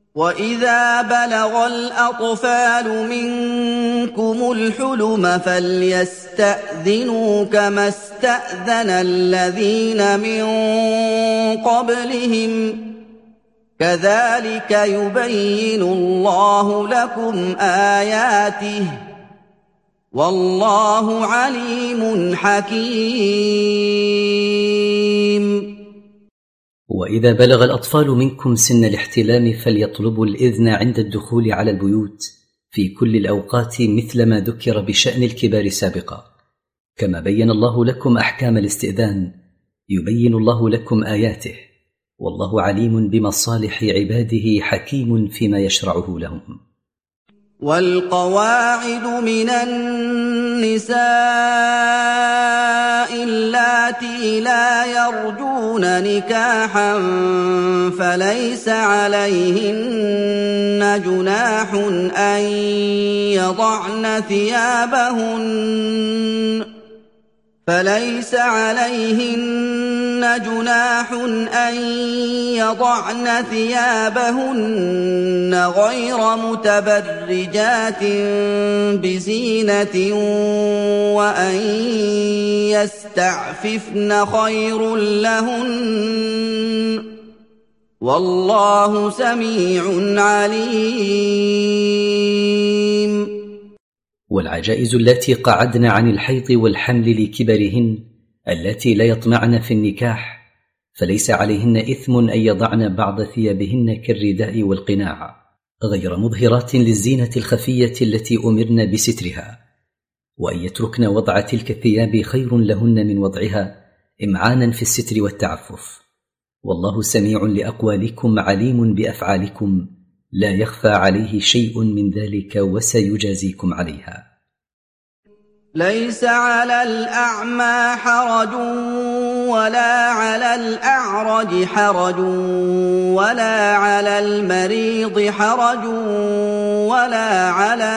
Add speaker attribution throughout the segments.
Speaker 1: وَإِذَا بَلَغَ الْأَطْفَالُ مِنكُمُ الْحُلُمَ فَلْيَسْتَأْذِنُوا كَمَا اسْتَأْذَنَ الَّذِينَ مِن قَبْلِهِمْ ۚ كَذَٰلِكَ يُبَيِّنُ اللَّهُ لَكُمْ آيَاتِهِ ۗ وَاللَّهُ عَلِيمٌ حَكِيمٌ.
Speaker 2: وإذا بلغ الأطفال منكم سن الاحتلام فليطلبوا الإذن عند الدخول على البيوت في كل الأوقات مثل ما ذكر بشأن الكبار سابقا، كما بين الله لكم أحكام الاستئذان يبين الله لكم آياته، والله عليم بمصالح عباده حكيم فيما يشرعه لهم.
Speaker 1: والقواعد من النساء اللاتي لا يرجون نكاحا فليس عليهن جناح أن يضعن ثيابهن غير متبرجات بزينة، وأن يستعففن خير لهن، والله سميع عليم.
Speaker 2: والعجائز اللاتي قعدن عن الحيض والحمل لكبرهن اللاتي لا يطمعن في النكاح فليس عليهن إثم أن يضعن بعض ثيابهن كالرداء والقناع غير مظهرات للزينة الخفية التي أمرن بسترها، وأن يتركن وضع تلك الثياب خير لهن من وضعها إمعانا في الستر والتعفف، والله سميع لأقوالكم عليم بأفعالكم لا يخفى عليه شيء من ذلك وسيجازيكم عليها.
Speaker 1: ليس على الأعمى حرج ولا على الأعرج حرج ولا على المريض حرج ولا على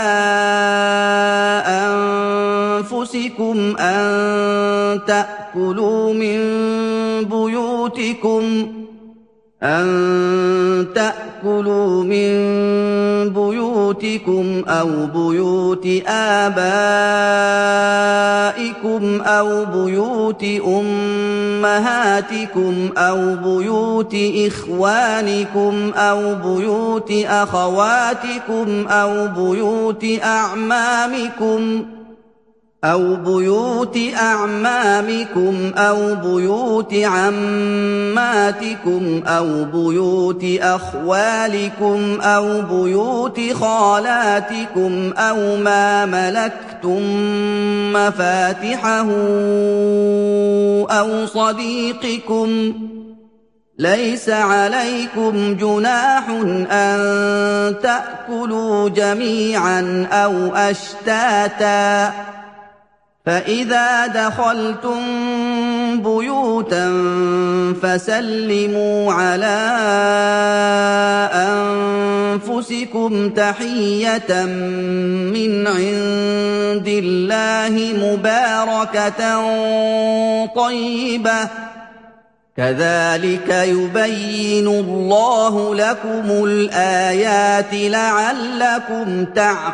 Speaker 1: أنفسكم أن تأكلوا من بيوتكم أو بيوت آبائكم أو بيوت أمهاتكم أو بيوت إخوانكم أو بيوت أخواتكم أو بيوت أعمامكم أو بيوت عماتكم أو بيوت أخوالكم أو بيوت خالاتكم أو ما ملكتم مفاتحه أو صديقكم. ليس عليكم جناح أن تأكلوا جميعا أو أشتاتا، فإذا دخلتم بيوتا فسلموا على أنفسكم تحية من عند الله مباركة طيبة، كذلك يبين الله لكم الآيات لعلكم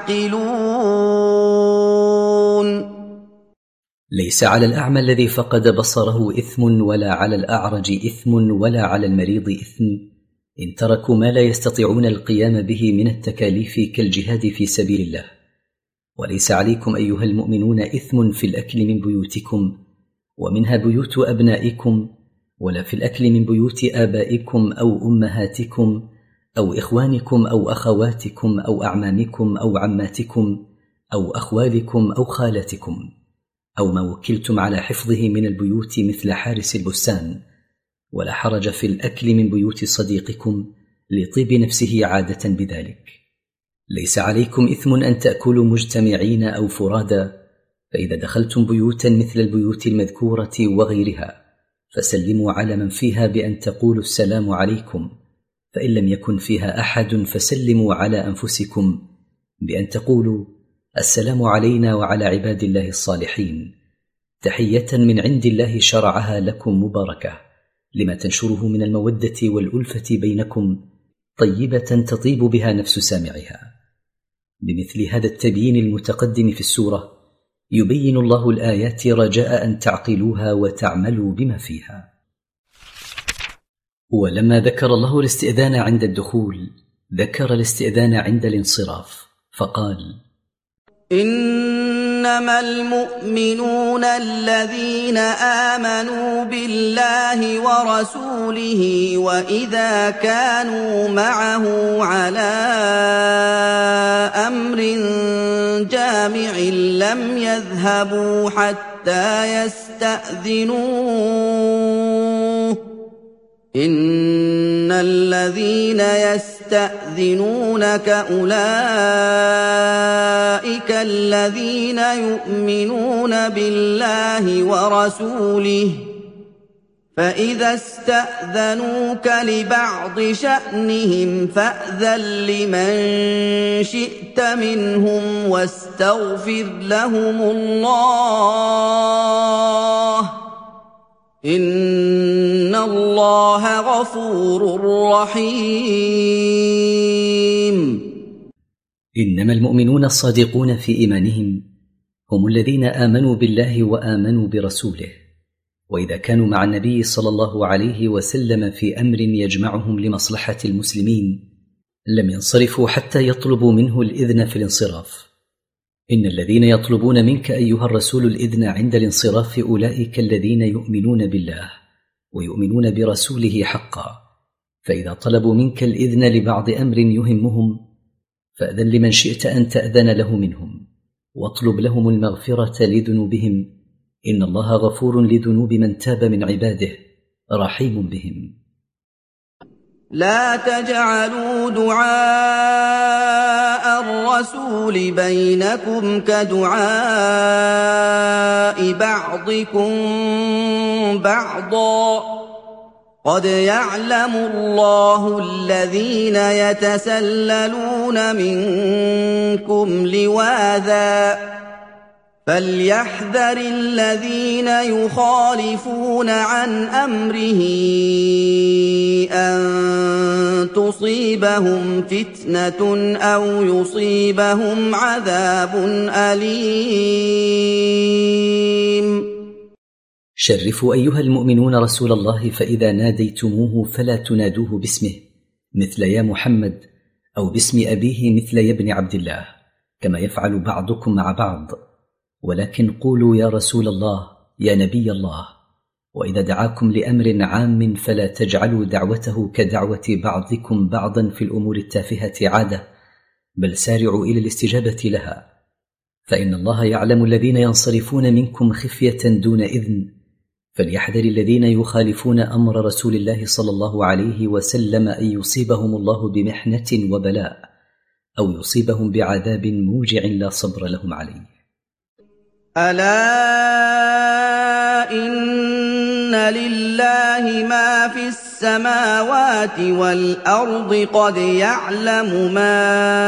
Speaker 1: تعقلون.
Speaker 2: ليس على الأعمى الذي فقد بصره إثم ولا على الأعرج إثم ولا على المريض إثم إن تركوا ما لا يستطيعون القيام به من التكاليف كالجهاد في سبيل الله. وليس عليكم أيها المؤمنون إثم في الأكل من بيوتكم ومنها بيوت أبنائكم، ولا في الأكل من بيوت آبائكم أو أمهاتكم أو إخوانكم أو أخواتكم أو أعمامكم أو عماتكم أو أخوالكم أو خالاتكم، أو ما وكلتم على حفظه من البيوت مثل حارس البستان. ولا حرج في الأكل من بيوت صديقكم لطيب نفسه عادة بذلك. ليس عليكم إثم أن تأكلوا مجتمعين أو فرادا، فإذا دخلتم بيوتا مثل البيوت المذكورة وغيرها فسلموا على من فيها بأن تقولوا السلام عليكم، فإن لم يكن فيها أحد فسلموا على أنفسكم بأن تقولوا السلام علينا وعلى عباد الله الصالحين، تحية من عند الله شرعها لكم مباركة لما تنشره من المودة والألفة بينكم، طيبة تطيب بها نفس سامعها. بمثل هذا التبيين المتقدم في السورة يبين الله الآيات رجاء أن تعقلوها وتعملوا بما فيها. ولما ذكر الله الاستئذان عند الدخول ذكر الاستئذان عند الانصراف فقال:
Speaker 1: إنما المؤمنون الذين آمنوا بالله ورسوله وإذا كانوا معه على أمر جامع لم يذهبوا حتى يستأذنوه إن الذين يستأذنونك أولئك الذين يؤمنون بالله ورسوله فإذا استأذنوك لبعض شأنهم فأذن لمن شئت منهم واستغفر لهم الله إن الله غفور رحيم.
Speaker 2: إنما المؤمنون الصادقون في إيمانهم هم الذين آمنوا بالله وآمنوا برسوله، وإذا كانوا مع النبي صلى الله عليه وسلم في أمر يجمعهم لمصلحة المسلمين لم ينصرفوا حتى يطلبوا منه الإذن في الانصراف. إن الذين يطلبون منك أيها الرسول الإذن عند الانصراف أولئك الذين يؤمنون بالله ويؤمنون برسوله حقا، فإذا طلبوا منك الإذن لبعض أمر يهمهم فأذن لمن شئت أن تأذن له منهم، واطلب لهم المغفرة لذنوبهم، إن الله غفور لذنوب من تاب من عباده رحيم بهم.
Speaker 1: لا تجعلوا دعاء الرسول بينكم كدعاء بعضكم بعضا قد يعلم الله الذين يتسللون منكم لواذا فليحذر الذين يخالفون عن أمره أن تصيبهم فتنة أو يصيبهم عذاب أليم.
Speaker 2: شرفوا أيها المؤمنون رسول الله فإذا ناديتموه فلا تنادوه باسمه مثل يا محمد، أو باسم أبيه مثل يا ابن عبد الله كما يفعل بعضكم مع بعض، ولكن قولوا يا رسول الله يا نبي الله. وإذا دعاكم لأمر عام فلا تجعلوا دعوته كدعوة بعضكم بعضا في الأمور التافهة عادة، بل سارعوا إلى الاستجابة لها، فإن الله يعلم الذين ينصرفون منكم خفية دون إذن، فليحذر الذين يخالفون أمر رسول الله صلى الله عليه وسلم أن يصيبهم الله بمحنة وبلاء، أو يصيبهم بعذاب موجع لا صبر لهم عليه.
Speaker 1: ألا إن لله ما في السماوات والأرض قد يعلم ما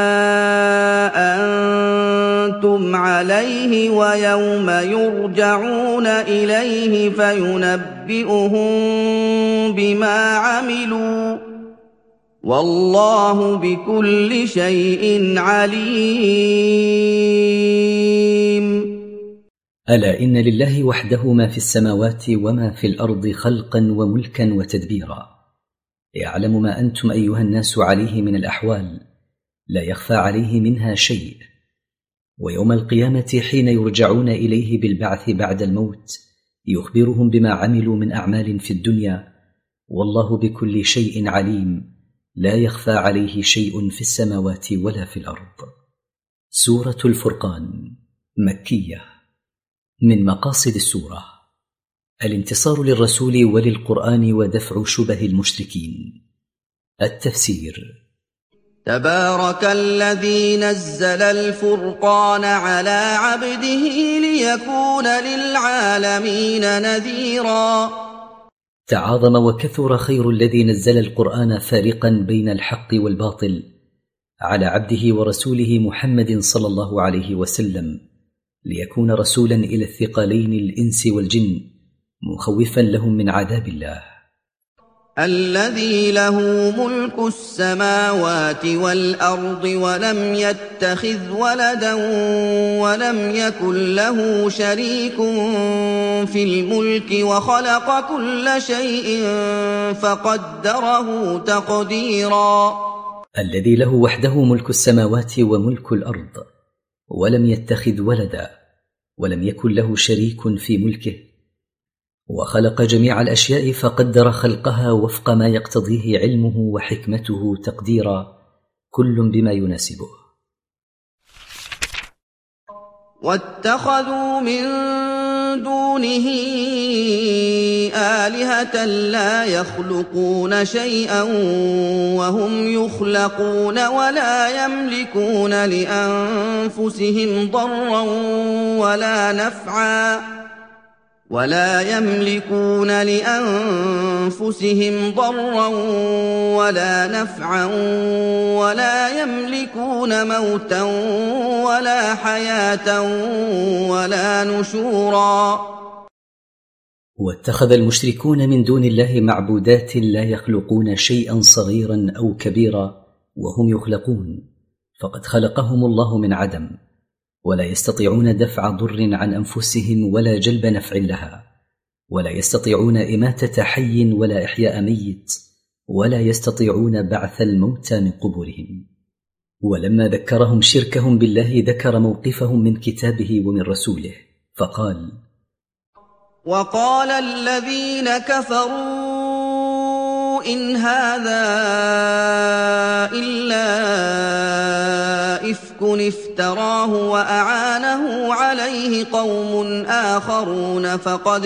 Speaker 1: أنتم عليه ويوم يرجعون إليه فينبئهم بما عملوا والله بكل شيء عليم.
Speaker 2: ألا إن لله وحده ما في السماوات وما في الأرض خلقا وملكا وتدبيرا، يعلم ما أنتم أيها الناس عليه من الأحوال، لا يخفى عليه منها شيء. ويوم القيامة حين يرجعون إليه بالبعث بعد الموت يخبرهم بما عملوا من أعمال في الدنيا، والله بكل شيء عليم، لا يخفى عليه شيء في السماوات ولا في الأرض. سورة الفرقان مكية. من مقاصد السورة الانتصار للرسول وللقرآن ودفع شبه المشركين. التفسير:
Speaker 1: تبارك الذي نزل الفرقان على عبده ليكون للعالمين نذيرا.
Speaker 2: تعاظم وكثر خير الذي نزل القرآن فارقا بين الحق والباطل على عبده ورسوله محمد صلى الله عليه وسلم، ليكون رسولا إلى الثقلين الإنس والجن مخوفا لهم من عذاب الله.
Speaker 1: الذي له ملك السماوات والأرض ولم يتخذ ولدا ولم يكن له شريك في الملك وخلق كل شيء فقدره تقديرا.
Speaker 2: الذي له وحده ملك السماوات وملك الأرض ولم يتخذ ولدا ولم يكن له شريك في ملكه وخلق جميع الأشياء فقدر خلقها وفق ما يقتضيه علمه وحكمته تقديرا، كل بما يناسبه.
Speaker 1: واتخذوا من دونه آلهة لا يخلقون شيئا وهم يخلقون ولا يملكون لأنفسهم ضرا ولا نفعا ولا يملكون موتا ولا حياة ولا نشورا.
Speaker 2: واتخذ المشركون من دون الله معبودات لا يخلقون شيئا صغيرا أو كبيرا وهم يخلقون، فقد خلقهم الله من عدم، ولا يستطيعون دفع ضر عن أنفسهم ولا جلب نفع لها، ولا يستطيعون إماتة حي ولا إحياء ميت، ولا يستطيعون بعث الموتى من قبورهم. ولما ذكرهم شركهم بالله ذكر موقفهم من كتابه ومن رسوله فقال:
Speaker 1: وقال الذين كفروا إن هذا إلا إفك افتراه وأعانه عليه قوم آخرون فقد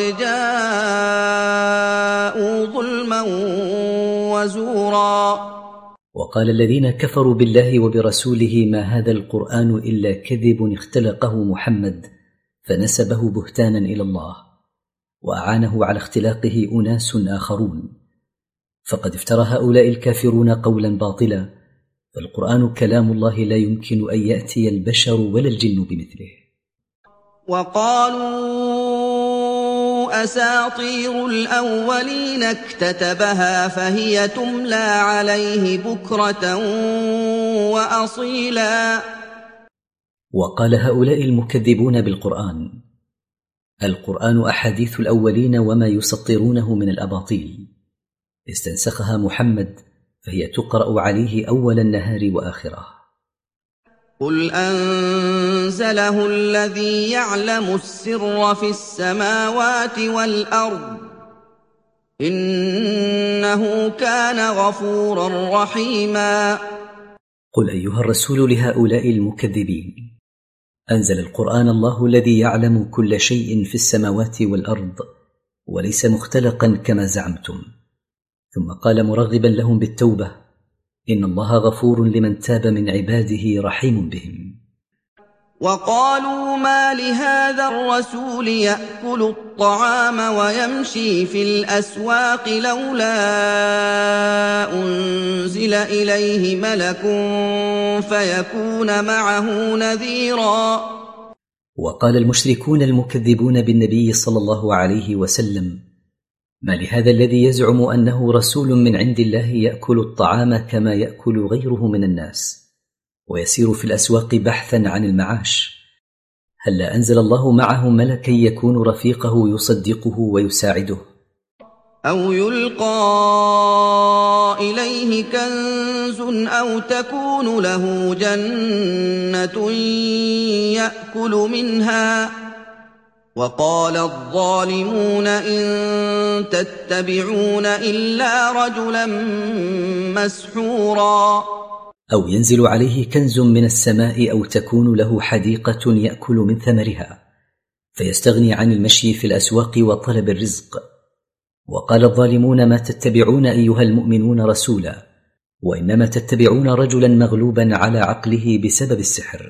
Speaker 1: جاءوا ظلما وزورا.
Speaker 2: وقال الذين كفروا بالله وبرسوله ما هذا القرآن إلا كذب اختلقه محمد، فنسبه بهتانا إلى الله وأعانه على اختلاقه أناس آخرون، فقد افترى هؤلاء الكافرون قولا باطلا، فالقرآن كلام الله لا يمكن أن يأتي البشر ولا الجن بمثله.
Speaker 1: وقالوا أساطير الأولين اكتتبها فهي تملى عليه بكرة وأصيلا.
Speaker 2: وقال هؤلاء المكذبون بالقرآن: القرآن أحاديث الأولين وما يسطرونه من الأباطيل، استنسخها محمد فهي تقرأ عليه أول النهار وآخره.
Speaker 1: قل أنزله الذي يعلم السر في السماوات والأرض إنه كان غفورا رحيما.
Speaker 2: قل أيها الرسول لهؤلاء المكذبين: أنزل القرآن الله الذي يعلم كل شيء في السماوات والأرض وليس مختلقا كما زعمتم. ثم قال مرغبا لهم بالتوبة: إن الله غفور لمن تاب من عباده رحيم بهم.
Speaker 1: وقالوا ما لهذا الرسول يأكل الطعام ويمشي في الأسواق لولا أنزل إليه ملك فيكون معه نذيرا.
Speaker 2: وقال المشركون المكذبون بالنبي صلى الله عليه وسلم: ما لهذا الذي يزعم أنه رسول من عند الله يأكل الطعام كما يأكل غيره من الناس ويسير في الأسواق بحثا عن المعاش، هلا أنزل الله معه ملكا يكون رفيقه يصدقه ويساعده؟
Speaker 1: أو يلقى إليه كنز أو تكون له جنة يأكل منها. وقال الظالمون إن تتبعون إلا رجلا مسحورا.
Speaker 2: أو ينزل عليه كنز من السماء أو تكون له حديقة يأكل من ثمرها فيستغني عن المشي في الأسواق وطلب الرزق. وقال الظالمون ما تتبعون أيها المؤمنون رسولا، وإنما تتبعون رجلا مغلوبا على عقله بسبب السحر.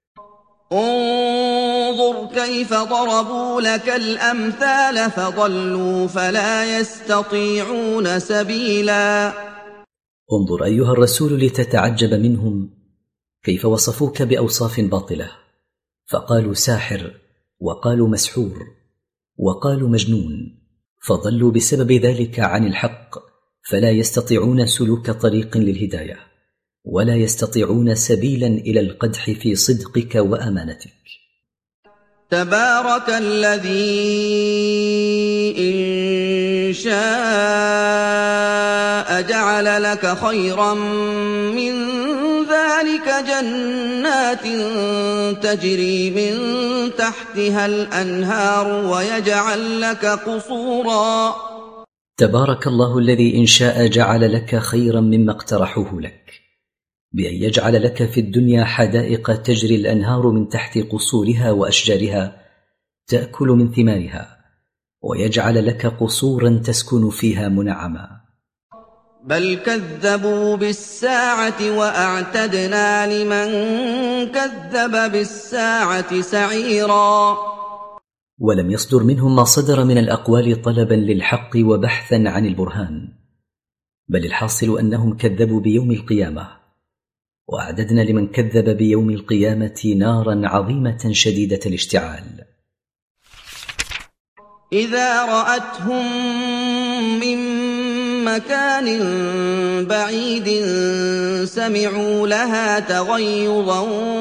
Speaker 1: انظر كيف ضربوا لك الأمثال فضلوا فلا يستطيعون سبيلا.
Speaker 2: انظر أيها الرسول لتتعجب منهم كيف وصفوك بأوصاف باطلة، فقالوا ساحر، وقالوا مسحور، وقالوا مجنون، فضلوا بسبب ذلك عن الحق فلا يستطيعون سلوك طريق للهداية، ولا يستطيعون سبيلا إلى القدح في صدقك وأمانتك.
Speaker 1: تبارك الذي إن شاء جعل لك خيرا من ذلك جنات تجري من تحتها الأنهار ويجعل لك قصورا.
Speaker 2: تبارك الله الذي إن شاء جعل لك خيرا مما اقترحوه لك، بأن يجعل لك في الدنيا حدائق تجري الأنهار من تحت قصورها وأشجارها تأكل من ثمارها، ويجعل لك قصورا تسكن فيها منعما.
Speaker 1: بل كذبوا بالساعة وأعتدنا لمن كذب بالساعة سعيرا.
Speaker 2: ولم يصدر منهم ما صدر من الأقوال طلبا للحق وبحثا عن البرهان، بل الحاصل أنهم كذبوا بيوم القيامة، وأعددنا لمن كذب بيوم القيامة نارا عظيمة شديدة الاشتعال.
Speaker 1: إذا رأتهم من مكان بعيد سمعوا لها تغيظا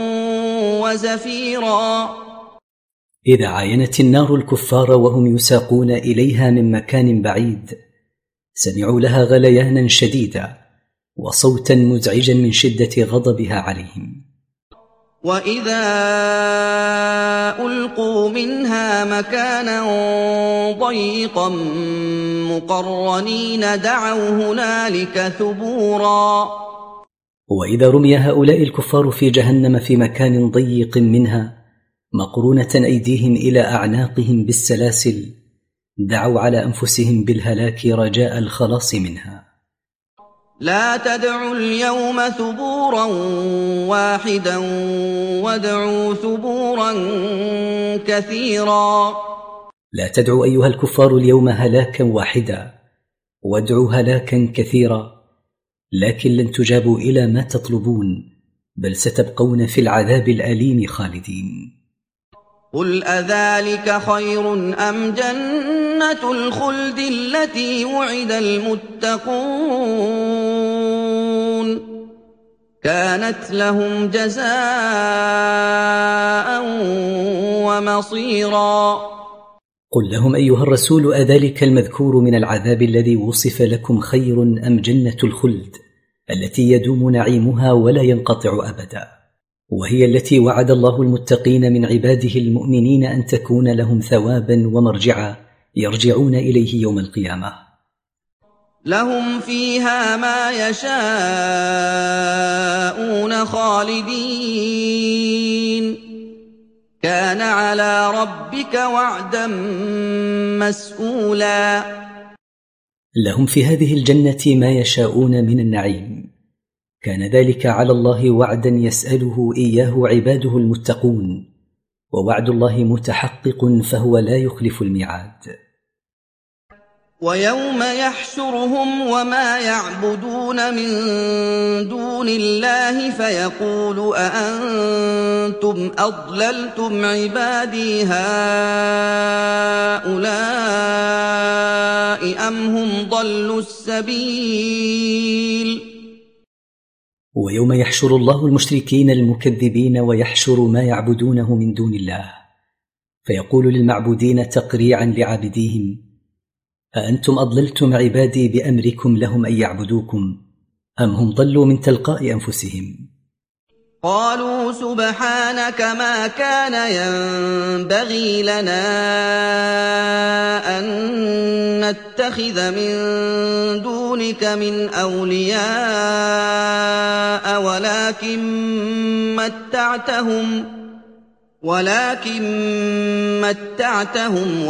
Speaker 1: وزفيرا.
Speaker 2: إذا عاينت النار الكفار وهم يساقون إليها من مكان بعيد سمعوا لها غليانا شديدا وصوتا مزعجا من شدة غضبها عليهم.
Speaker 1: وإذا ألقوا منها مكانا ضيقا مقرنين دعوا هنالك ثبورا.
Speaker 2: وإذا رمي هؤلاء الكفار في جهنم في مكان ضيق منها مقرونة أيديهم إلى أعناقهم بالسلاسل دعوا على أنفسهم بالهلاك رجاء الخلاص منها.
Speaker 1: لا تدعوا اليوم ثبورا واحدا وادعوا ثبورا كثيرا.
Speaker 2: لا تدعوا أيها الكفار اليوم هلاكا واحدا وادعوا هلاكا كثيرا، لكن لن تجابوا إلى ما تطلبون، بل ستبقون في العذاب الأليم خالدين.
Speaker 1: قل أذلك خير أم جنة الخلد التي وعد المتقون كانت لهم جزاء ومصيرا.
Speaker 2: قل لهم أيها الرسول أذلك المذكور من العذاب الذي وصف لكم خير أم جنة الخلد التي يدوم نعيمها ولا ينقطع أبدا، وهي التي وعد الله المتقين من عباده المؤمنين أن تكون لهم ثوابا ومرجعا يرجعون إليه يوم القيامة.
Speaker 1: لهم فيها ما يشاءون خالدين كان على ربك وعدا مسئولا.
Speaker 2: لهم في هذه الجنة ما يشاءون من النعيم، كان ذلك على الله وعدا يسأله إياه عباده المتقون، ووعد الله متحقق فهو لا يخلف الميعاد.
Speaker 1: ويوم يحشرهم وما يعبدون من دون الله فيقول أأنتم أضللتم عبادي هؤلاء أم هم ضلوا السبيل.
Speaker 2: ويوم يحشر الله المشركين المكذبين ويحشر ما يعبدونه من دون الله، فيقول للمعبودين تقريعا لعابديهم: أأنتم أضللتم عبادي بأمركم لهم أن يعبدوكم أم هم ضلوا من تلقاء أنفسهم؟
Speaker 1: قالوا سبحانك ما كان ينبغي لنا أن نتخذ من دونك من أولياء ولكن متعتهم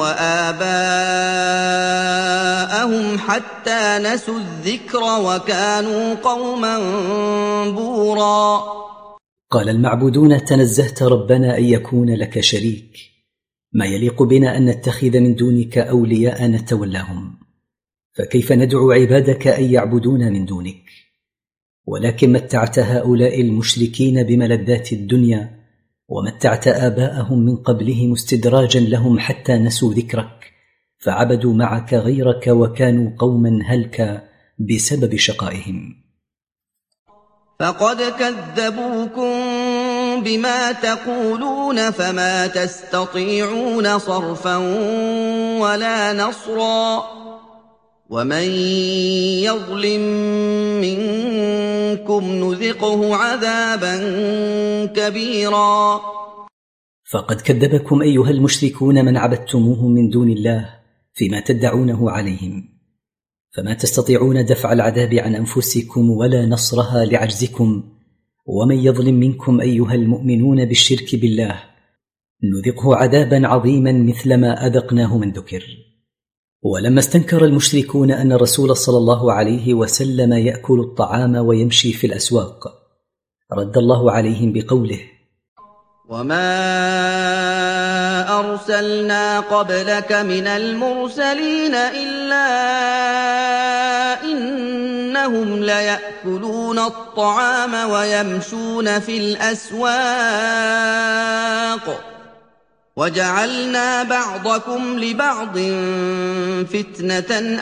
Speaker 1: وآباءهم حتى نسوا الذكر وكانوا قوما بورا.
Speaker 2: قال المعبودون: تنزهت ربنا أن يكون لك شريك، ما يليق بنا أن نتخذ من دونك أولياء نتولاهم، فكيف ندعو عبادك أن يعبدون من دونك؟ ولكن متعت هؤلاء المشركين بملذات الدنيا، ومتعت آباءهم من قبلهم استدراجا لهم حتى نسوا ذكرك، فعبدوا معك غيرك وكانوا قوما هلكا بسبب شقائهم.
Speaker 1: فقد كذبوكم بما تقولون فما تستطيعون صرفا ولا نصرا ومن يظلم منكم نذقه عذابا كبيرا.
Speaker 2: فقد كذبكم أيها المشركون من عبدتموهم من دون الله فيما تدعونه عليهم، فما تستطيعون دفع العذاب عن أنفسكم ولا نصرها لعجزكم. ومن يظلم منكم أيها المؤمنون بالشرك بالله نذقه عذابا عظيما مثل ما أذقناه من ذكر. ولما استنكر المشركون أن الرسول صلى الله عليه وسلم يأكل الطعام ويمشي في الأسواق رد الله عليهم بقوله:
Speaker 1: وما أرسلنا قبلك من المرسلين إلا إنهم ليأكلون الطعام ويمشون في الأسواق وجعلنا بعضكم لبعض فتنة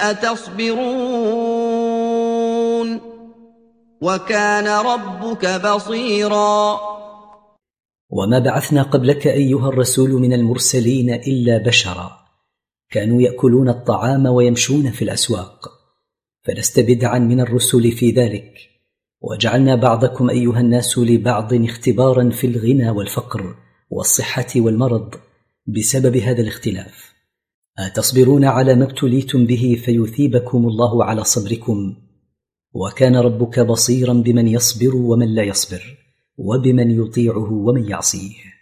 Speaker 1: أتصبرون وكان ربك بصيرا.
Speaker 2: وما بعثنا قبلك أيها الرسول من المرسلين إلا بشرا كانوا يأكلون الطعام ويمشون في الأسواق، فلست بدعا من الرسل في ذلك. وجعلنا بعضكم أيها الناس لبعض اختبارا في الغنى والفقر والصحة والمرض بسبب هذا الاختلاف. أتصبرون على ما ابتليتم به فيثيبكم الله على صبركم، وكان ربك بصيرا بمن يصبر ومن لا يصبر وبمن يطيعه ومن يعصيه.